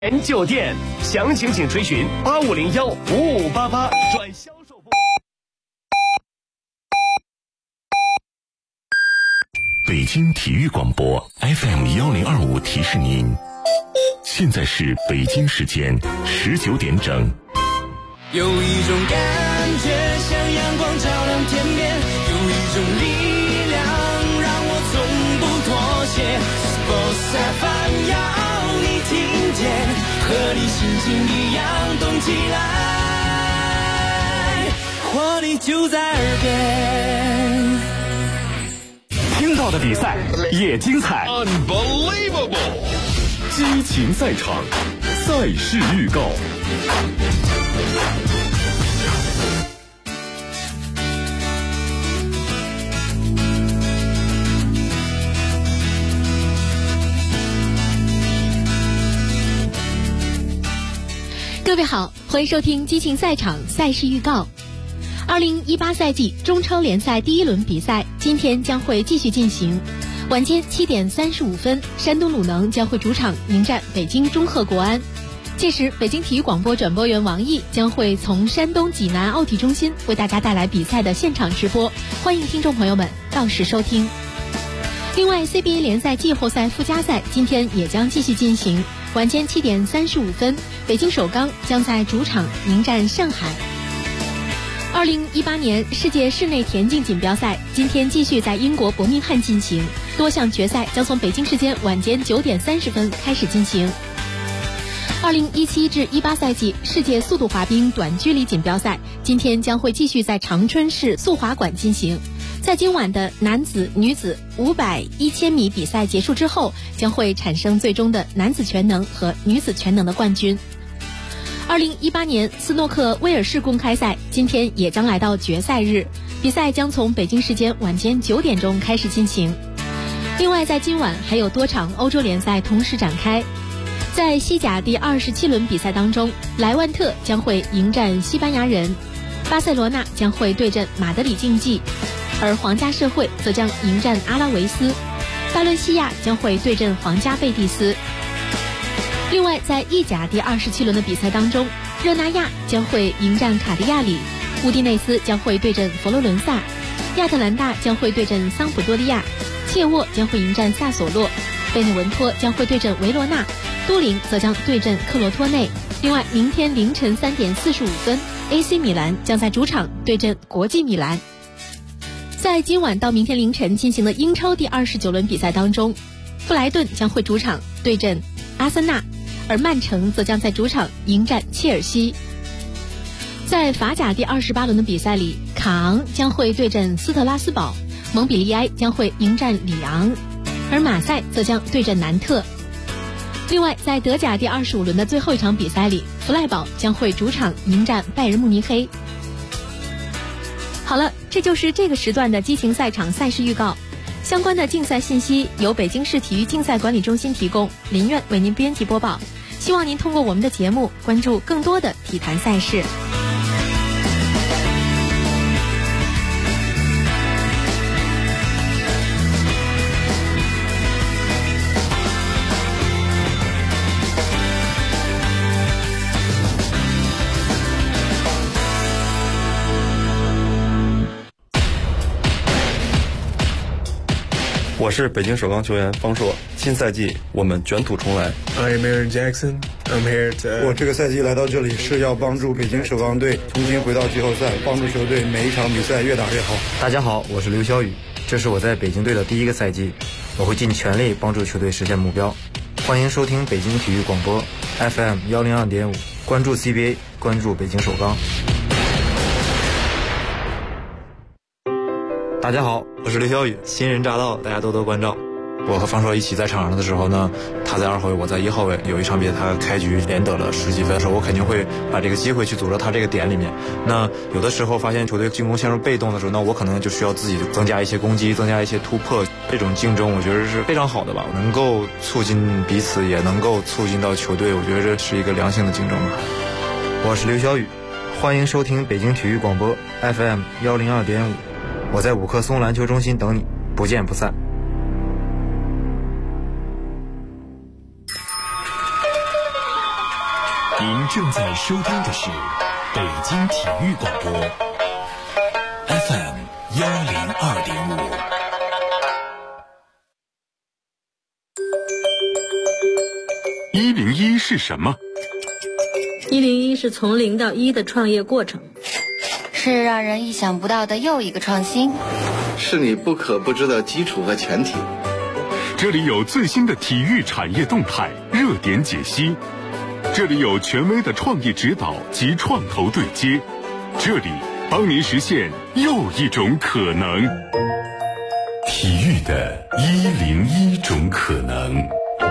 酒店，详情请垂询85015588转销售部。 北京体育广播 FM1025提示您，现在是北京时间19点整。 有一种感觉像阳光照亮天边，有一种力量让我从不妥协。Sports FM 要你听见，和你心情一样动起来，活力就在耳边。 听到的比赛也精彩 Unbelievable 激情赛场，赛事预告。 各位好，欢迎收听激情赛场赛事预告。2018赛季中超联赛第一轮比赛今天将会继续进行。晚间7点35分，山东鲁能将会主场迎战北京中赫国安。届时，北京体育广播转播员王毅将会从山东济南奥体中心为大家带来比赛的现场直播，欢迎听众朋友们到时收听。另外 CBA 联赛季后赛附加赛今天也将继续进行。晚间7点35分，北京首钢将在主场迎战上海。2018年世界室内田径锦标赛今天继续在英国伯明翰进行，多项决赛将从北京时间晚间9点30分开始进行。2017至18赛季世界速度滑冰短距离锦标赛今天将会继续在长春市速滑馆进行。在今晚的男子、女子500、1000米比赛结束之后，将会产生最终的男子全能和女子全能的冠军。2018年斯诺克威尔士公开赛今天也将来到决赛日，比赛将从北京时间晚间9点钟开始进行。另外，在今晚还有多场欧洲联赛同时展开。在西甲第27轮比赛当中，莱万特将会迎战西班牙人，巴塞罗那将会对阵马德里竞技，而皇家社会则将迎战阿拉维斯，巴伦西亚将会对阵皇家贝蒂斯。另外，在意甲第27轮的比赛当中，热那亚将会迎战卡迪亚里，乌迪内斯将会对阵佛罗伦萨，亚特兰大将会对阵桑普多利亚，切沃将会迎战萨索洛，贝内文托将会对阵维罗纳，都灵则将对阵克罗托内。另外，明天凌晨3点45分 AC 米兰将在主场对阵国际米兰。在今晚到明天凌晨进行的英超第29轮比赛当中，布莱顿将会主场对阵阿森纳，而曼城则将在主场迎战切尔西。在法甲第28轮的比赛里，卡昂将会对阵斯特拉斯堡，蒙彼利埃将会迎战里昂，而马赛则将对阵南特。另外，在德甲第25轮的最后一场比赛里，弗赖堡将会主场迎战拜仁慕尼黑。好了，这就是这个时段的激情赛场赛事预告。相关的竞赛信息由北京市体育竞赛管理中心提供，林苑为您编辑播报。希望您通过我们的节目关注更多的体坛赛事。 我是北京首钢球员方硕，新赛季我们卷土重来。 I'm Aaron Jackson. I'm here to... 我这个赛季来到这里是要帮助北京首钢队重新回到季后赛，帮助球队每一场比赛越打越好。 大家好，我是刘晓宇，这是我在北京队的第一个赛季，我会尽全力帮助球队实现目标。欢迎收听北京体育广播 FM102.5， 关注 CBA， 关注北京首钢。大家好， 我是刘晓宇，新人乍到，大家多多关照。我和方硕一起在场上的时候呢，他在2号位，我在1号位。有一场比赛他开局连得了10几分的时候，我肯定会把这个机会去组织他这个点里面。那有的时候发现球队进攻陷入被动的时候，那我可能就需要自己增加一些攻击，增加一些突破。这种竞争我觉得是非常好的吧，能够促进彼此，也能够促进到球队，我觉得这是一个良性的竞争。 我是刘晓宇，欢迎收听北京体育广播 FM102.5， 我在五棵松篮球中心等你，不见不散。 您正在收听的是北京体育广播 FM 102.5。101是什么 ？101是从0到1的创业过程， 是让人意想不到的又一个创新， 是你不可不知的基础和前提。 这里有最新的体育产业动态、热点解析，这里有权威的创业指导及创投对接，这里帮您实现又一种可能。体育的101种可能。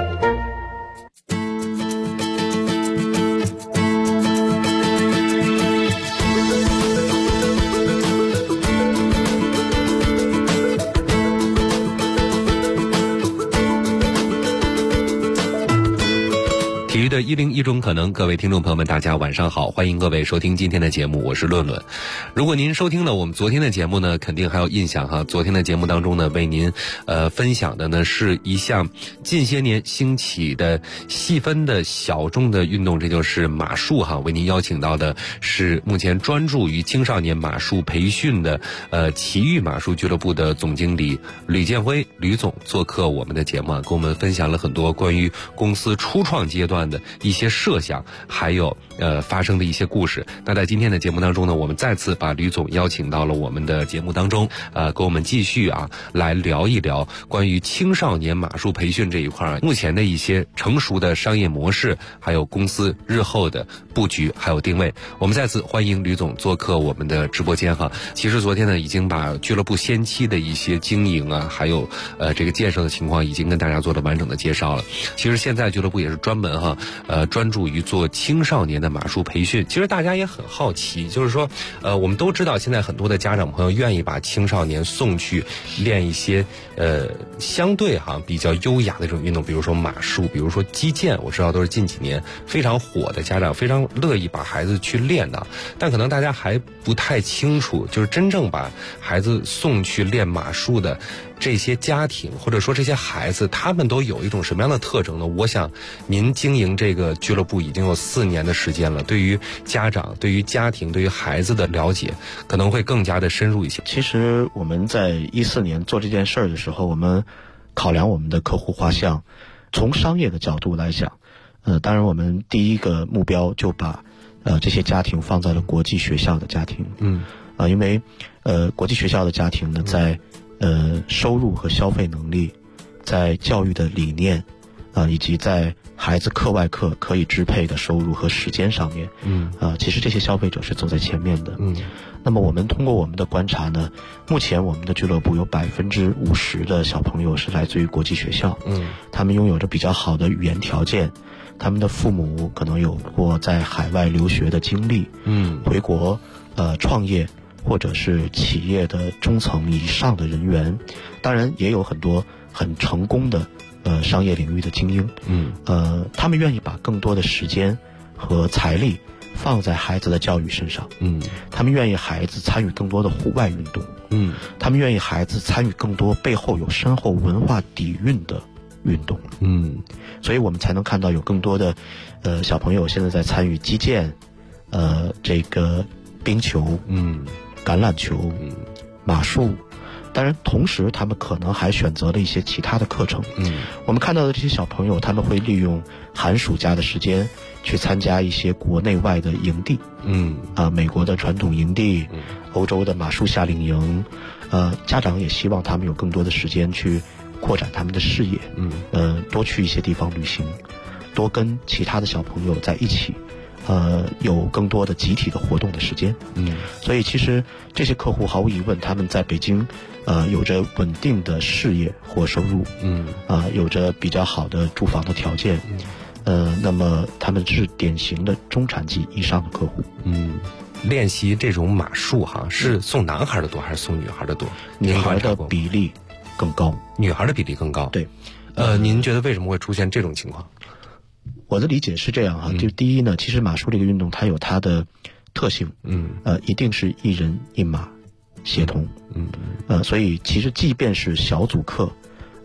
体育的101种可能，各位听众朋友们大家晚上好，欢迎各位收听今天的节目，我是论论。如果您收听了我们昨天的节目呢，肯定还有印象哈。昨天的节目当中呢，为您分享的呢是一项近些年兴起的细分的小众的运动，这就是马术哈。为您邀请到的是目前专注于青少年马术培训的奇遇马术俱乐部的总经理吕建辉吕总做客我们的节目，跟我们分享了很多关于公司初创阶段的一些设想，还有发生的一些故事。那在今天的节目当中呢，我们再次把吕总邀请到了我们的节目当中，跟我们继续来聊一聊关于青少年马术培训这一块目前的一些成熟的商业模式，还有公司日后的布局还有定位。我们再次欢迎吕总做客我们的直播间哈。其实昨天呢，已经把俱乐部先期的一些经营还有这个建设的情况已经跟大家做了完整的介绍了。其实现在俱乐部也是专门专注于做青少年的马术培训。其实大家也很好奇，就是说我们都知道现在很多的家长朋友愿意把青少年送去练一些相对比较优雅的这种运动，比如说马术，比如说击剑，我知道都是近几年非常火的，家长非常乐意把孩子去练的。但可能大家还不太清楚，就是真正把孩子送去练马术的这些家庭，或者说这些孩子，他们都有一种什么样的特征呢？我想您经营这个俱乐部已经有4年的时间了，对于家长、对于家庭、对于孩子的了解可能会更加的深入一些。 其实我们在14年做这件事儿的时候，我们考量我们的客户画像，从商业的角度来讲，当然我们第一个目标就把这些家庭放在了国际学校的家庭。因为国际学校的家庭呢，在收入和消费能力，在教育的理念以及在孩子课外课可以支配的收入和时间上面，其实这些消费者是走在前面的。那么我们通过我们的观察呢，目前我们的俱乐部有50%的小朋友是来自于国际学校，他们拥有着比较好的语言条件，他们的父母可能有过在海外留学的经历，回国创业或者是企业的中层以上的人员，当然也有很多很成功的商业领域的精英，他们愿意把更多的时间和财力放在孩子的教育身上，他们愿意孩子参与更多的户外运动，他们愿意孩子参与更多背后有深厚文化底蕴的运动，所以我们才能看到有更多的小朋友现在在参与击剑，这个冰球，橄榄球，马术。当然同时他们可能还选择了一些其他的课程。我们看到的这些小朋友，他们会利用寒暑假的时间去参加一些国内外的营地，美国的传统营地，欧洲的马术夏令营，家长也希望他们有更多的时间去扩展他们的视野，多去一些地方旅行，多跟其他的小朋友在一起，有更多的集体的活动的时间。所以其实这些客户毫无疑问，他们在北京有着稳定的事业或收入，有着比较好的住房的条件，那么他们是典型的中产级以上的客户。 练习这种马术是送男孩的多还是送女孩的多？ 女孩的比例更高。 女孩的比例更高。 对。 您觉得为什么会出现这种情况？ 我的理解是这样就第一呢，其实马术这个运动它有它的特性，一定是一人一马协同，所以其实即便是小组课，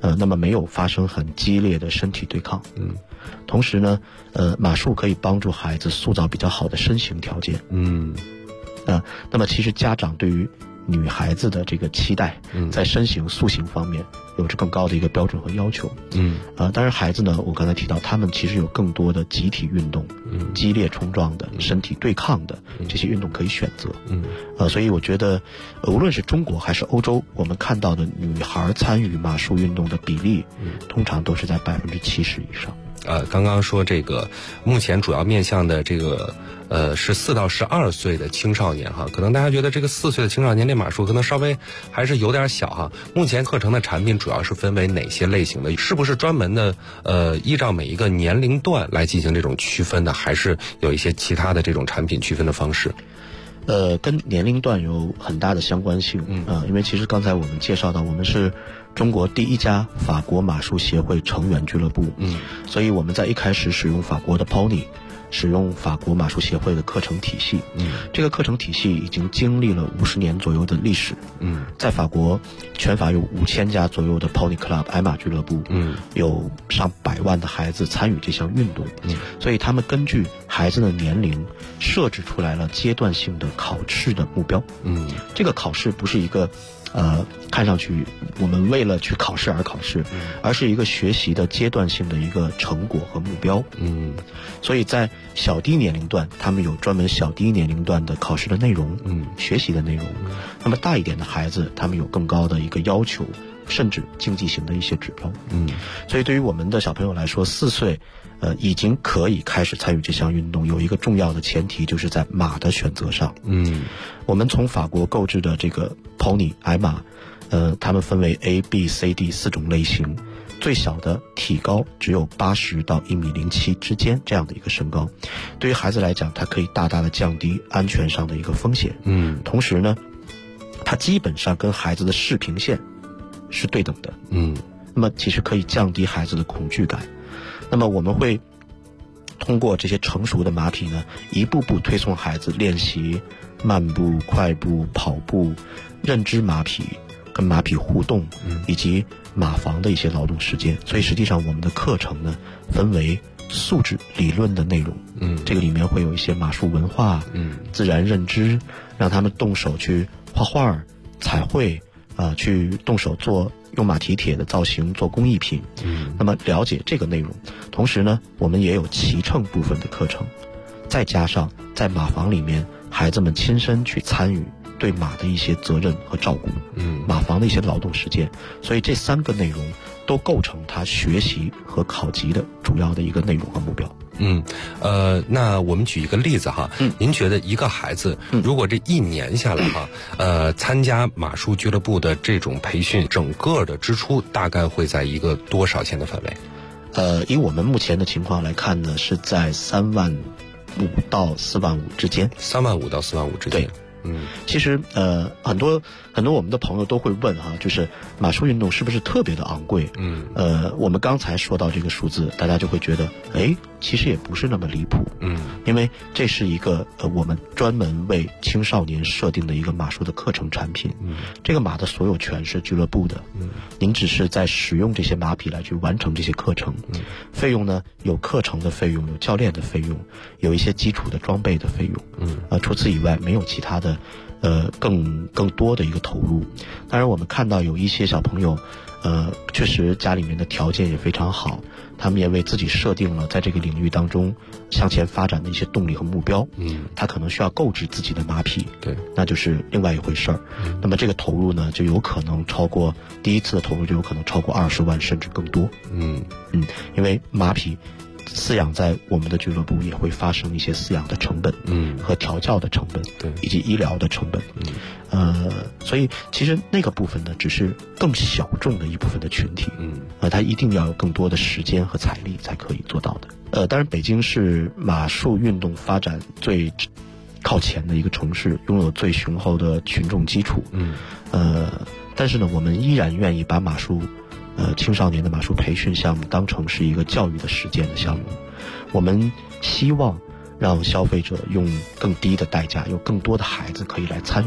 那么没有发生很激烈的身体对抗。同时呢，马术可以帮助孩子塑造比较好的身形条件。那么其实家长对于女孩子的这个期待，在身形塑形方面有着更高的一个标准和要求。当然孩子呢，我刚才提到他们其实有更多的集体运动，激烈冲撞的、身体对抗的这些运动可以选择。所以我觉得无论是中国还是欧洲，我们看到的女孩参与马术运动的比例，通常都是在70%以上。 刚刚说这个目前主要面向的这个是4到12岁的青少年哈，可能大家觉得这个4岁的青少年练马术可能稍微还是有点小哈。目前课程的产品主要是分为哪些类型的？是不是专门的依照每一个年龄段来进行这种区分的，还是有一些其他的这种产品区分的方式？ 跟年龄段有很大的相关性。因为其实刚才我们介绍到，我们是中国第一家法国马术协会成员俱乐部。所以我们在一开始使用法国的 Pony， 使用法国马术协会的课程体系。这个课程体系已经经历了50年左右的历史。在法国，全法有5000家左右的 Pony Club 矮马俱乐部。有上百万的孩子参与这项运动。所以他们根据孩子的年龄设置出来了阶段性的考试的目标。这个考试不是一个看上去我们为了去考试而考试，而是一个学习的阶段性的一个成果和目标。所以在小低年龄段，他们有专门小低年龄段的考试的内容，学习的内容。那么大一点的孩子，他们有更高的一个要求，甚至竞技型的一些指标。所以对于我们的小朋友来说，4岁已经可以开始参与这项运动，有一个重要的前提，就是在马的选择上。我们从法国购置的这个 Pony 矮马，它们分为 A、B、C、D 4种类型，最小的体高只有80到1.07米之间这样的一个身高。对于孩子来讲，它可以大大的降低安全上的一个风险。同时呢，它基本上跟孩子的视平线是对等的。那么其实可以降低孩子的恐惧感。那么我们会通过这些成熟的马匹呢，一步步推送孩子练习慢步、快步、跑步，认知马匹，跟马匹互动，以及马房的一些劳动时间。所以实际上我们的课程呢，分为素质理论的内容。这个里面会有一些马术文化，自然认知，让他们动手去画画、彩绘，去动手做用马蹄铁的造型，做工艺品。那么了解这个内容，同时呢，我们也有骑乘部分的课程，再加上在马房里面孩子们亲身去参与对马的一些责任和照顾，马房的一些劳动实践。所以这3个内容都构成他学习和考级的主要的一个内容和目标。 那我们举一个例子哈，您觉得一个孩子如果这1年下来哈，参加马术俱乐部的这种培训，整个的支出大概会在一个多少钱的范围？ 以我们目前的情况来看呢，是在3.5万到4.5万之间。 3.5万到4.5万之间。 对。其实很多我们的朋友都会问哈，就是马术运动是不是特别的昂贵？我们刚才说到这个数字，大家就会觉得，其实也不是那么离谱。因为这是一个我们专门为青少年设定的一个马术的课程产品。这个马的所有权是俱乐部的，您只是在使用这些马匹来去完成这些课程。费用呢，有课程的费用，有教练的费用，有一些基础的装备的费用。除此以外，没有其他的更多的一个投入。当然我们看到有一些小朋友确实家里面的条件也非常好，他们也为自己设定了在这个领域当中向前发展的一些动力和目标。他可能需要购置自己的马匹， 对， 那就是另外一回事儿。那么这个投入呢，就有可能超过第一次的投入，就有可能超过20万甚至更多。因为马匹饲养在我们的俱乐部也会发生一些饲养的成本，和调教的成本， 对， 以及医疗的成本。所以其实那个部分呢，只是更小众的一部分的群体。它一定要有更多的时间和财力才可以做到的。当然北京是马术运动发展最靠前的一个城市，拥有最雄厚的群众基础。但是呢，我们依然愿意把马术青少年的马术培训项目当成是一个教育的实践的项目。我们希望让消费者用更低的代价，有更多的孩子可以来参与，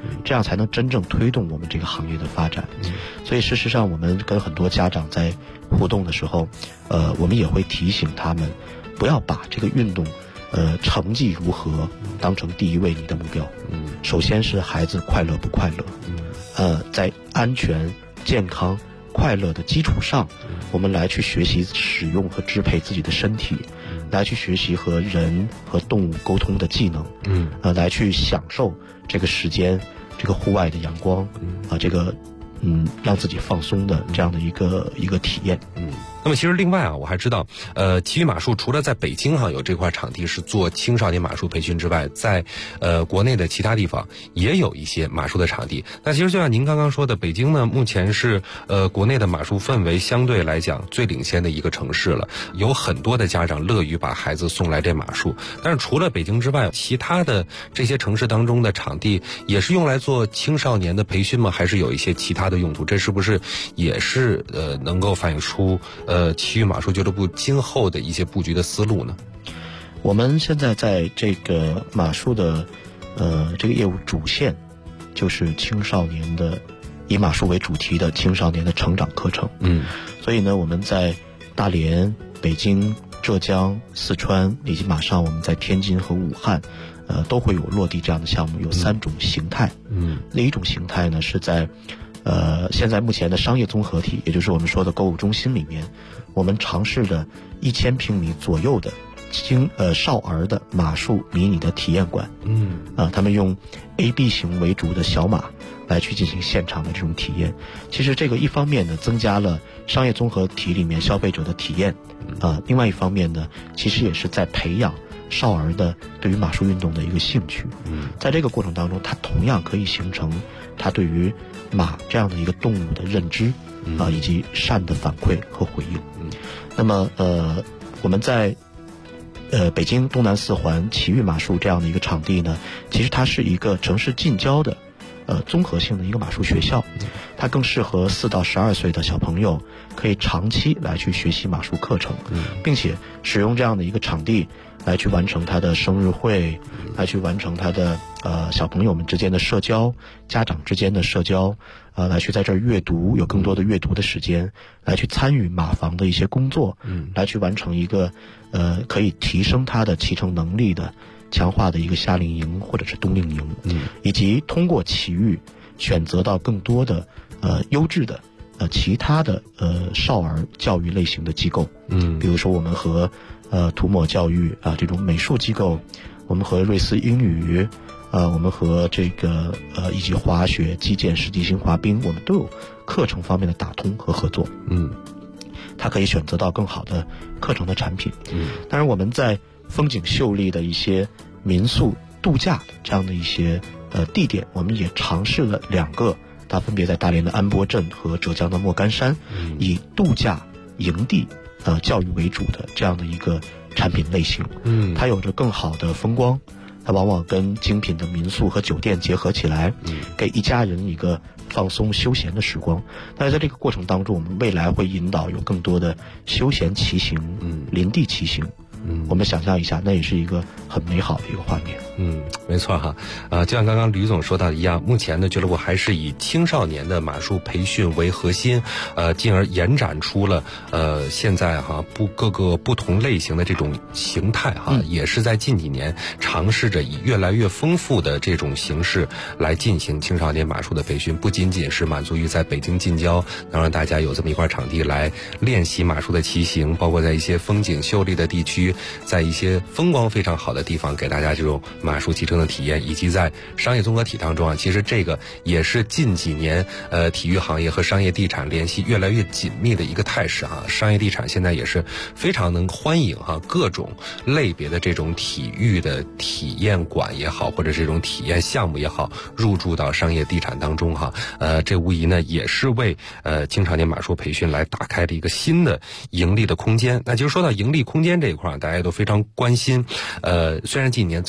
这样才能真正推动我们这个行业的发展。所以事实上我们跟很多家长在互动的时候，我们也会提醒他们不要把这个运动成绩如何当成第一位你的目标。首先是孩子快乐不快乐，在安全健康快乐的基础上，我们来去学习使用和支配自己的身体，来去学习和人和动物沟通的技能，来去享受这个时间，这个户外的阳光，这个让自己放松的这样的一个体验。 那么其实另外我还知道，奇遇马术除了在北京有这块场地是做青少年马术培训之外，在国内的其他地方也有一些马术的场地。那其实就像您刚刚说的，北京呢目前是国内的马术氛围相对来讲最领先的一个城市了，有很多的家长乐于把孩子送来这马术。但是除了北京之外，其他的这些城市当中的场地也是用来做青少年的培训吗？还是有一些其他的用途？这是不是也是能够反映出奇遇马术俱乐部今后的一些布局的思路呢？ 我们现在在这个马术的这个业务主线就是青少年的以马术为主题的青少年的成长课程。所以呢，我们在大连、北京、浙江、四川，以及马上我们在天津和武汉都会有落地这样的项目，有3种形态。另一种形态呢是在现在目前的商业综合体，也就是我们说的购物中心里面，我们尝试的1000平米左右的少儿的马术迷你的体验馆。他们用 AB 型为主的小马来去进行现场的这种体验。其实这个一方面呢增加了商业综合体里面消费者的体验，另外一方面呢其实也是在培养少儿的对于马术运动的一个兴趣。在这个过程当中，它同样可以形成他对于马这样的一个动物的认知，以及善的反馈和回应。那么我们在北京东南4环奇遇马术这样的一个场地呢，其实它是一个城市近郊的综合性的一个马术学校，它更适合4到12岁的小朋友可以长期来去学习马术课程，并且使用这样的一个场地来去完成他的生日会，来去完成他的小朋友们之间的社交，家长之间的社交，来去在这儿阅读，有更多的阅读的时间，来去参与马房的一些工作，来去完成一个可以提升他的骑乘能力的强化的一个夏令营或者是冬令营，以及通过奇遇选择到更多的优质的其他的少儿教育类型的机构，比如说我们和涂抹教育这种美术机构，我们和瑞思英语，我们和这个以及滑雪、击剑、世纪星滑冰，我们都有课程方面的打通和合作。他可以选择到更好的课程的产品。当然我们在风景秀丽的一些民宿度假这样的一些地点，我们也尝试了2个，它分别在大连的安波镇和浙江的莫干山，以度假营地教育为主的这样的一个产品类型。它有着更好的风光，它往往跟精品的民宿和酒店结合起来，给一家人一个放松休闲的时光。但是在这个过程当中，我们未来会引导有更多的休闲骑行、林地骑行。我们想象一下，那也是一个很美好的一个画面。 没错哈，就像刚刚吕总说到的一样，目前呢俱乐部还是以青少年的马术培训为核心，进而延展出了现在各个不同类型的这种形态也是在近几年尝试着以越来越丰富的这种形式来进行青少年马术的培训，不仅仅是满足于在北京近郊能让大家有这么一块场地来练习马术的骑行，包括在一些风景秀丽的地区，在一些风光非常好的地方给大家这种马术骑乘的体验，以及在商业综合体当中其实这个也是近几年体育行业和商业地产联系越来越紧密的一个态势商业地产现在也是非常能欢迎各种类别的这种体育的体验馆也好，或者这种体验项目也好，入驻到商业地产当中这无疑呢也是为青少年马术培训来打开了一个新的盈利的空间。那其实说到盈利空间这一块，大家都非常关心。虽然近年增长的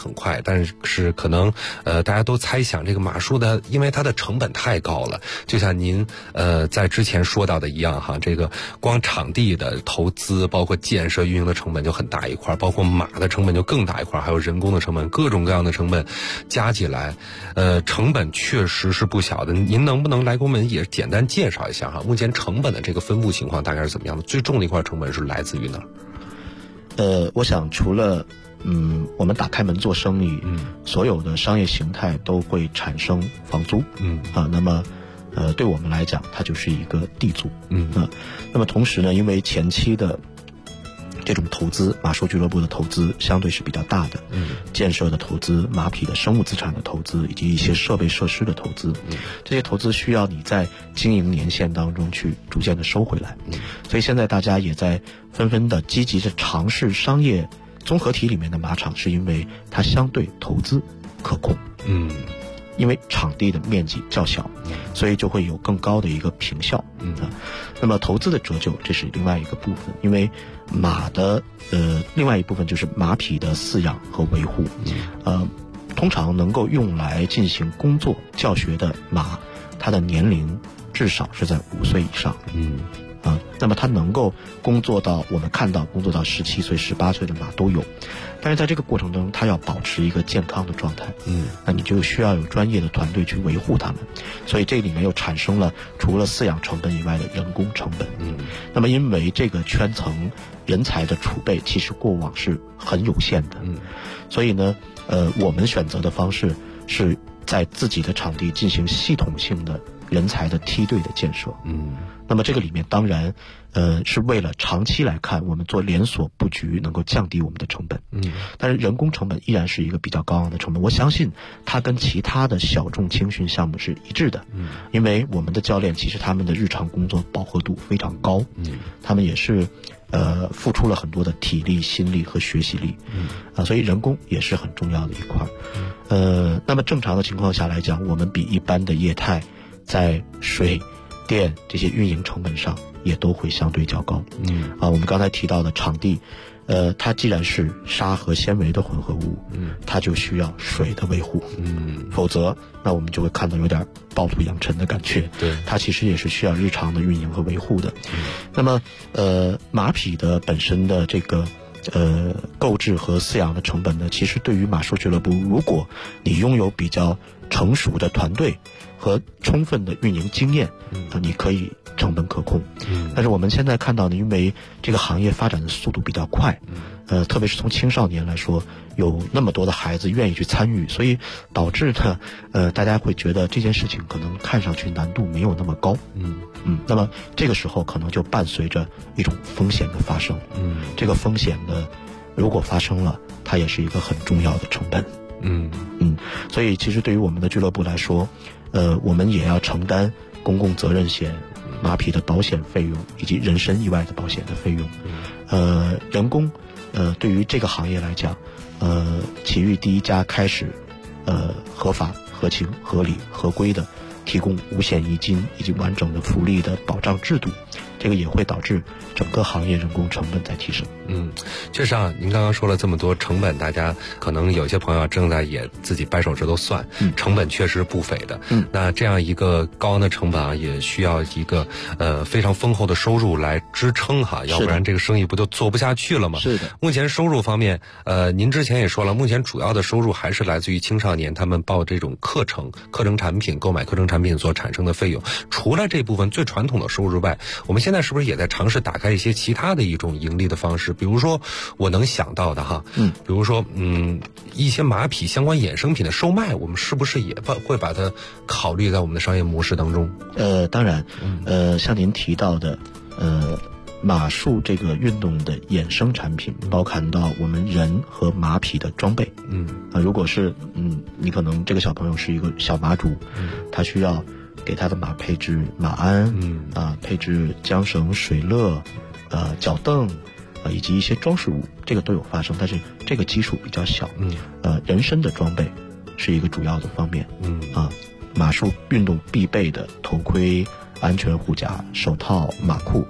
很快，但是可能大家都猜想这个马术的，因为它的成本太高了，就像您在之前说到的一样哈，这个光场地的投资，包括建设运营的成本就很大一块，包括马的成本就更大一块，还有人工的成本，各种各样的成本加起来，成本确实是不小的。您能不能来给我们也简单介绍一下哈，目前成本的这个分布情况大概是怎么样的？最重的一块成本是来自于哪儿？ 我想除了我们打开门做生意，所有的商业形态都会产生房租，那么对我们来讲，它就是一个地租，那么同时呢，因为前期的这种投资，马术俱乐部的投资相对是比较大的，建设的投资、马匹的生物资产的投资，以及一些设备设施的投资，这些投资需要你在经营年限当中去逐渐的收回来，所以现在大家也在纷纷的积极的尝试商业综合体里面的马场，是因为它相对投资可控，因为场地的面积较小，所以就会有更高的一个平效，那么投资的折旧这是另外一个部分，因为马的另外一部分就是马匹的饲养和维护，通常能够用来进行工作教学的马，它的年龄至少是在5岁以上，那么它能够工作到我们看到工作到17岁、18岁的马都有，但是在这个过程中，它要保持一个健康的状态，那你就需要有专业的团队去维护它们，所以这里面又产生了除了饲养成本以外的人工成本，那么因为这个圈层人才的储备其实过往是很有限的，所以呢，我们选择的方式是在自己的场地进行系统性的人才的梯队的建设，那么这个里面当然是为了长期来看，我们做连锁布局能够降低我们的成本，但是人工成本依然是一个比较高昂的成本，我相信它跟其他的小众青训项目是一致的，因为我们的教练其实他们的日常工作饱和度非常高，他们也是付出了很多的体力、心力和学习力，所以人工也是很重要的一块，那么正常的情况下来讲，我们比一般的业态在水电这些运营成本上也都会相对较高，我们刚才提到的场地，它既然是沙和纤维的混合物，它就需要水的维护，否则那我们就会看到有点暴土扬尘的感觉，对，它其实也是需要日常的运营和维护的。那么马匹的本身的这个购置和饲养的成本呢，其实对于马术俱乐部，如果你拥有比较成熟的团队和充分的运营经验，你可以成本可控，但是我们现在看到呢，因为这个行业发展的速度比较快，特别是从青少年来说，有那么多的孩子愿意去参与，所以导致呢，大家会觉得这件事情可能看上去难度没有那么高，那么这个时候可能就伴随着一种风险的发生，这个风险呢，如果发生了，它也是一个很重要的成本，所以其实对于我们的俱乐部来说，我们也要承担公共责任险、马匹的保险费用以及人身意外的保险的费用，人工，对于这个行业来讲，体育第一家开始，合法、合情、合理、合规的提供五险一金以及完整的福利的保障制度，这个也会导致整个行业人工成本在提升。 确实啊，您刚刚说了这么多成本，大家可能有些朋友正在也自己掰手指头算，成本确实不菲的。那这样一个高昂的成本啊，也需要一个非常丰厚的收入来支撑哈，要不然这个生意不就做不下去了吗？ 是的。 目前收入方面，您之前也说了，目前主要的收入还是来自于青少年他们报这种课程产品、购买课程产品所产生的费用。除了这部分最传统的收入外，我们现在是不是也在尝试打开一些其他的一种盈利的方式？比如说我能想到的哈，比如说一些马匹相关衍生品的售卖，我们是不是也会把它考虑在我们的商业模式当中？ 当然，像您提到的，马术这个运动的衍生产品，包含到我们人和马匹的装备。如果是你可能这个小朋友是一个小马主，他需要给他的马配置马鞍，配置缰绳、水勒，脚凳，以及一些装饰物，这个都有发生，但是这个基数比较小。人身的装备是一个主要的方面。马术运动必备的头盔、安全护甲、手套、马裤，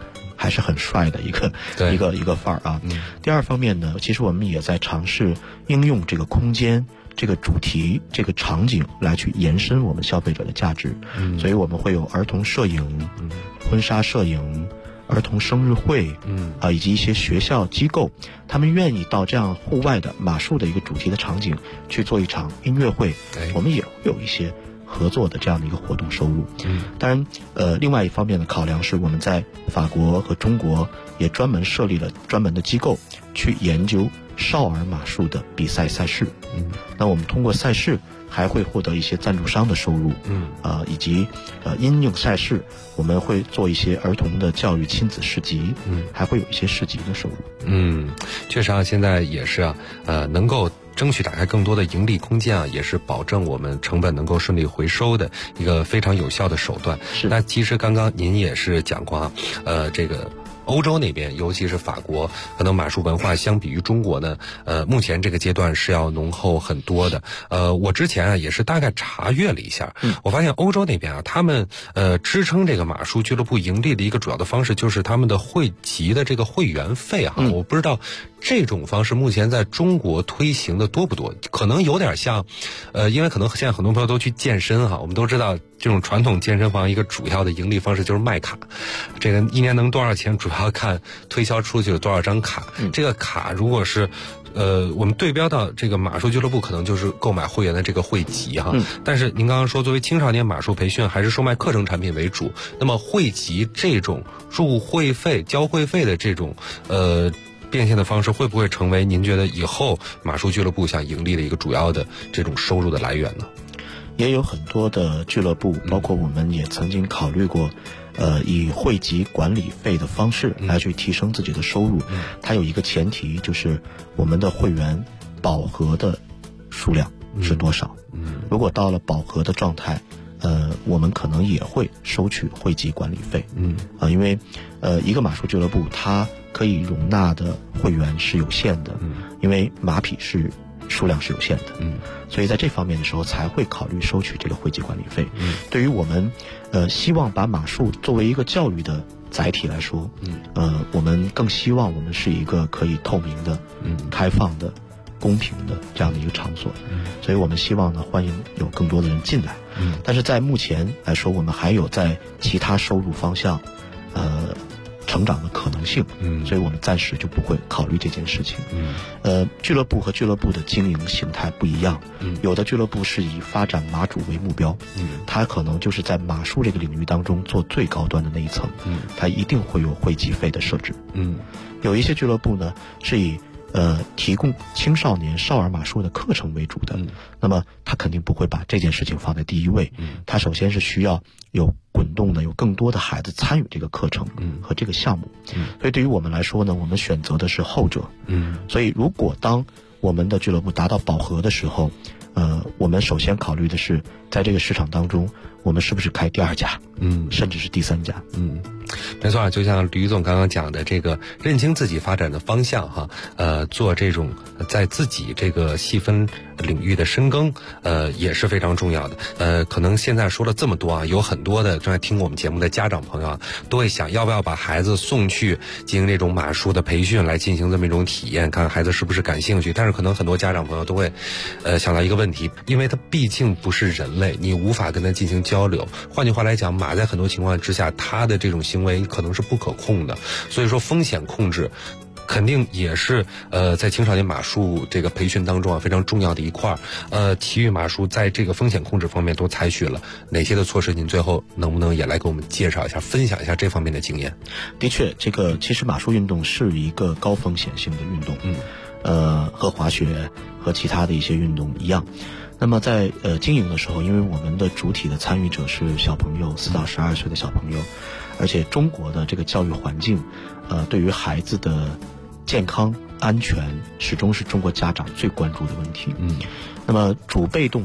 还是很帅的一个范儿啊。第二方面呢，其实我们也在尝试应用这个空间、这个主题、这个场景来去延伸我们消费者的价值。所以我们会有儿童摄影、婚纱摄影、儿童生日会，以及一些学校机构，他们愿意到这样户外的马术的一个主题的场景去做一场音乐会，我们也会有一些合作的这样的一个活动收入。当然，另外一方面的考量是我们在法国和中国也专门设立了专门的机构去研究少儿马术的比赛赛事。那我们通过赛事还会获得一些赞助商的收入，以及因应赛事，我们会做一些儿童的教育亲子市集，还会有一些市集的收入。 确实啊，现在也是啊，能够争取打开更多的盈利空间啊，也是保证我们成本能够顺利回收的一个非常有效的手段。那其实刚刚您也是讲过啊，这个欧洲那边，尤其是法国，可能马术文化相比于中国呢，目前这个阶段是要浓厚很多的。我之前啊也是大概查阅了一下，我发现欧洲那边啊，他们支撑这个马术俱乐部盈利的一个主要的方式就是他们的会籍的这个会员费啊。我不知道这种方式目前在中国推行的多不多？可能有点像，因为可能现在很多朋友都去健身哈，我们都知道这种传统健身房一个主要的盈利方式就是卖卡，这个一年能多少钱，主要看推销出去有多少张卡。这个卡如果是我们对标到这个马术俱乐部，可能就是购买会员的这个会籍哈。但是您刚刚说，作为青少年马术培训，还是售卖课程产品为主。那么会籍这种入会费、交会费的这种变现的方式，会不会成为您觉得以后马术俱乐部想盈利的一个主要的这种收入的来源呢？ 也有很多的俱乐部，包括我们也曾经考虑过，以会籍管理费的方式来去提升自己的收入。它有一个前提，就是我们的会员饱和的数量是多少。如果到了饱和的状态，我们可能也会收取会籍管理费。因为一个马术俱乐部它可以容纳的会员是有限的，因为马匹数量是有限的，所以在这方面的时候才会考虑收取这个会籍管理费。对于我们希望把马术作为一个教育的载体来说，我们更希望我们是一个可以透明的、开放的、公平的这样的一个场所。所以我们希望呢，欢迎有更多的人进来。但是在目前来说，我们还有在其他收入方向成长的可能性，所以我们暂时就不会考虑这件事情。俱乐部和俱乐部的经营形态不一样，有的俱乐部是以发展马主为目标，它可能就是在马术这个领域当中做最高端的那一层，它一定会有会籍费的设置。有一些俱乐部呢是以提供青少年少儿马术的课程为主的，那么他肯定不会把这件事情放在第一位，他首先是需要有滚动的，有更多的孩子参与这个课程和这个项目。所以对于我们来说呢，我们选择的是后者。所以如果当我们的俱乐部达到饱和的时候，我们首先考虑的是在这个市场当中，我们是不是开第二家，甚至是第三家。 没错啊，就像吕总刚刚讲的，这个认清自己发展的方向哈，做这种在自己这个细分领域的深耕，也是非常重要的。可能现在说了这么多啊，有很多的正在听我们节目的家长朋友啊，都会想要不要把孩子送去进行这种马术的培训，来进行这么一种体验，看孩子是不是感兴趣。但是可能很多家长朋友都会想到一个问题，因为他毕竟不是人类，你无法跟他进行交流。换句话来讲，马在很多情况之下，他的这种行为可能是不可控的，所以说风险控制肯定也是在青少年马术这个培训当中啊非常重要的一块。体育马术在这个风险控制方面都采取了哪些的措施？您最后能不能也来给我们介绍一下，分享一下这方面的经验？ 的确，这个其实马术运动是一个高风险性的运动，和滑雪和其他的一些运动一样。那么在经营的时候，因为我们的主体的参与者是小朋友，4到12岁的小朋友，而且中国的这个教育环境，对于孩子的健康安全始终是中国家长最关注的问题。那么主被动